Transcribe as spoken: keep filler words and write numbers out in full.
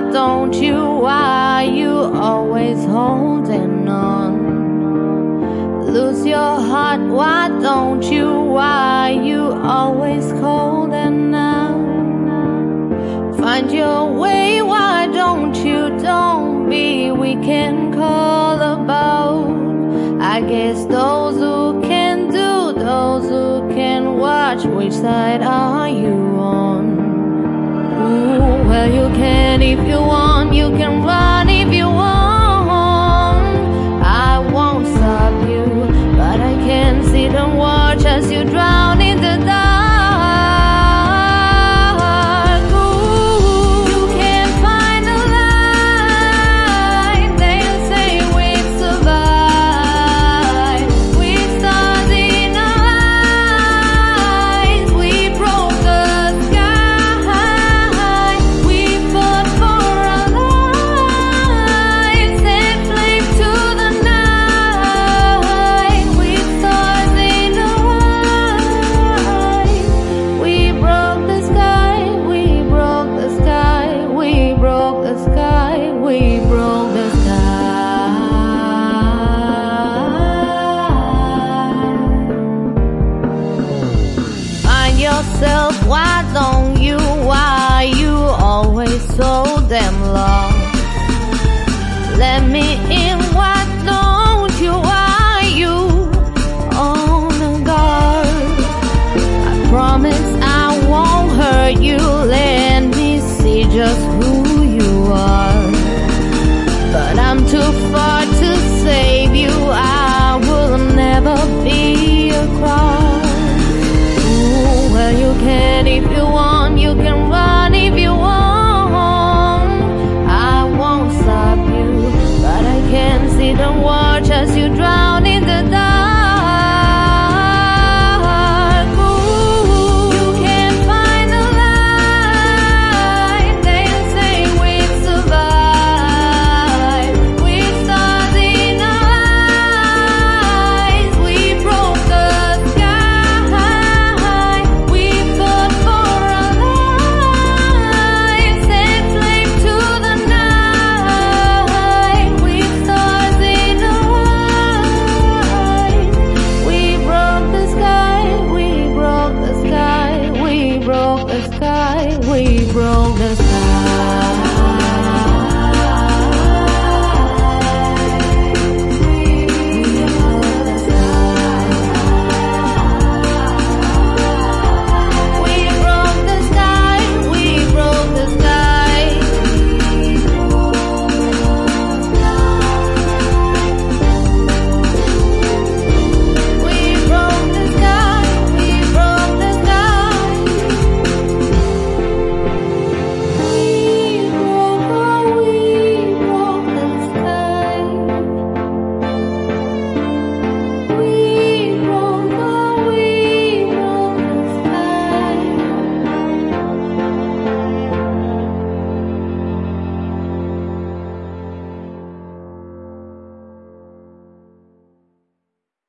don't you? Why you always holding on? Lose your heart, why don't you? Why you always cold and numb? Find your way, why don't you? Don't be we can call about. I guess those who can do, those who can watch, which side are you on? Ooh, well you can if you want, you can run if you want. I won't stop you, but I can't sit and watch as you drown in the dark. Yourself, why don't you? Why you always so damn lost? Let me in.